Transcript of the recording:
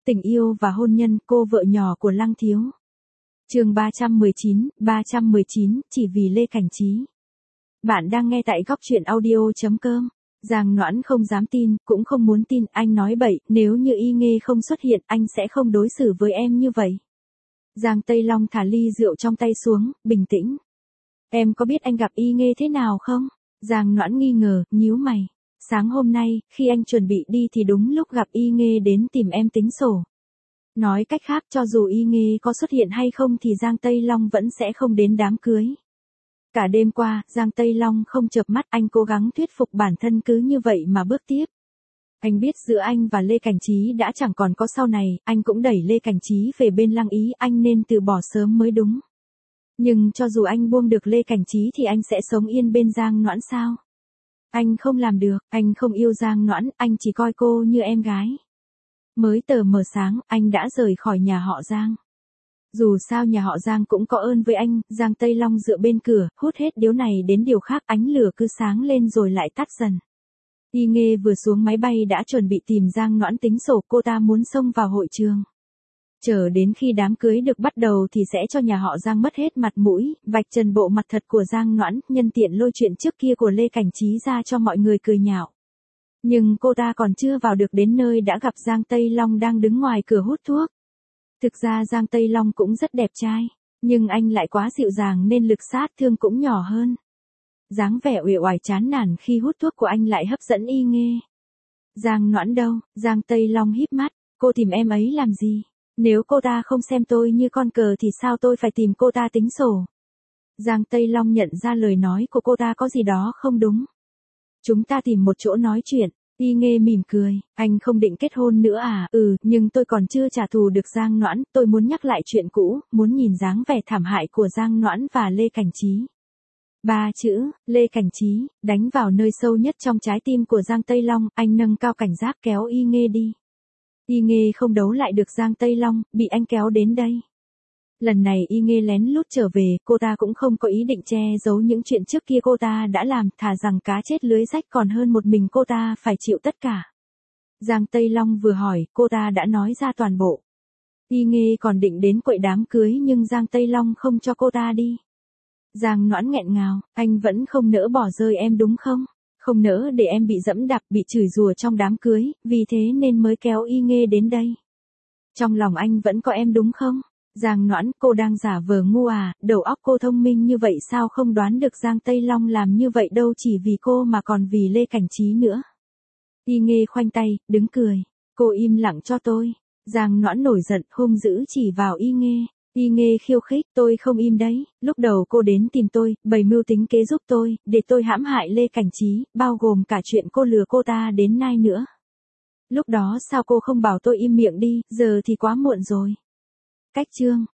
Tình yêu và hôn nhân, cô vợ nhỏ của Lăng Thiếu. Chương 319, chỉ vì Lê Cảnh Trí. Bạn đang nghe tại góc truyện audio.com. Giang Noãn không dám tin, cũng không muốn tin, anh nói bậy, nếu như Y Nghê không xuất hiện, anh sẽ không đối xử với em như vậy. Giang Tây Long thả ly rượu trong tay xuống, bình tĩnh. Em có biết anh gặp Y Nghê thế nào không? Giang Noãn nghi ngờ, nhíu mày. Sáng hôm nay, khi anh chuẩn bị đi thì đúng lúc gặp Y Nghê đến tìm em tính sổ. Nói cách khác, cho dù Y Nghê có xuất hiện hay không thì Giang Tây Long vẫn sẽ không đến đám cưới. Cả đêm qua, Giang Tây Long không chợp mắt, anh cố gắng thuyết phục bản thân cứ như vậy mà bước tiếp. Anh biết giữa anh và Lê Cảnh Trí đã chẳng còn có sau này, anh cũng đẩy Lê Cảnh Trí về bên Lăng Ý, anh nên từ bỏ sớm mới đúng. Nhưng cho dù anh buông được Lê Cảnh Trí thì anh sẽ sống yên bên Giang Noãn sao? Anh không làm được, anh không yêu Giang Noãn, anh chỉ coi cô như em gái. Mới tờ mờ sáng, anh đã rời khỏi nhà họ Giang. Dù sao nhà họ Giang cũng có ơn với anh, Giang Tây Long dựa bên cửa, hút hết điếu này đến điều khác, ánh lửa cứ sáng lên rồi lại tắt dần. Y Nghê vừa xuống máy bay đã chuẩn bị tìm Giang Noãn tính sổ, cô ta muốn xông vào hội trường. Chờ đến khi đám cưới được bắt đầu thì sẽ cho nhà họ Giang mất hết mặt mũi, vạch trần bộ mặt thật của Giang Noãn, nhân tiện lôi chuyện trước kia của Lê Cảnh Trí ra cho mọi người cười nhạo. Nhưng cô ta còn chưa vào được đến nơi đã gặp Giang Tây Long đang đứng ngoài cửa hút thuốc. Thực ra Giang Tây Long cũng rất đẹp trai, nhưng anh lại quá dịu dàng nên lực sát thương cũng nhỏ hơn. Dáng vẻ uể oải chán nản khi hút thuốc của anh lại hấp dẫn Y Nghê. Giang Noãn đâu? Giang Tây Long híp mắt, cô tìm em ấy làm gì? Nếu cô ta không xem tôi như con cờ thì sao tôi phải tìm cô ta tính sổ? Giang Tây Long nhận ra lời nói của cô ta có gì đó không đúng. Chúng ta tìm một chỗ nói chuyện. Y Nghê mỉm cười, anh không định kết hôn nữa à? Nhưng tôi còn chưa trả thù được Giang Noãn, tôi muốn nhắc lại chuyện cũ, muốn nhìn dáng vẻ thảm hại của Giang Noãn và Lê Cảnh Trí. 3 chữ, Lê Cảnh Trí, đánh vào nơi sâu nhất trong trái tim của Giang Tây Long, anh nâng cao cảnh giác kéo Y Nghê đi. Y Nghê không đấu lại được Giang Tây Long, bị anh kéo đến đây. Lần này Y Nghê lén lút trở về, cô ta cũng không có ý định che giấu những chuyện trước kia cô ta đã làm, thà rằng cá chết lưới rách còn hơn một mình cô ta phải chịu tất cả. Giang Tây Long vừa hỏi, cô ta đã nói ra toàn bộ. Y Nghê còn định đến quậy đám cưới nhưng Giang Tây Long không cho cô ta đi. Giang Noãn nghẹn ngào, anh vẫn không nỡ bỏ rơi em đúng không? Không nỡ để em bị dẫm đạp, bị chửi rủa trong đám cưới, vì thế nên mới kéo Y Nghê đến đây. Trong lòng anh vẫn có em đúng không? Giang Noãn, cô đang giả vờ ngu à, đầu óc cô thông minh như vậy sao không đoán được Giang Tây Long làm như vậy đâu chỉ vì cô mà còn vì Lê Cảnh Trí nữa. Y Nghê khoanh tay, đứng cười, cô im lặng cho tôi. Giang Noãn nổi giận, hung dữ chỉ vào Y Nghê. Y Nghê khiêu khích, tôi không im đấy, lúc đầu cô đến tìm tôi, bày mưu tính kế giúp tôi, để tôi hãm hại Lê Cảnh Trí, bao gồm cả chuyện cô lừa cô ta đến nay nữa. Lúc đó sao cô không bảo tôi im miệng đi, giờ thì quá muộn rồi. Cách chương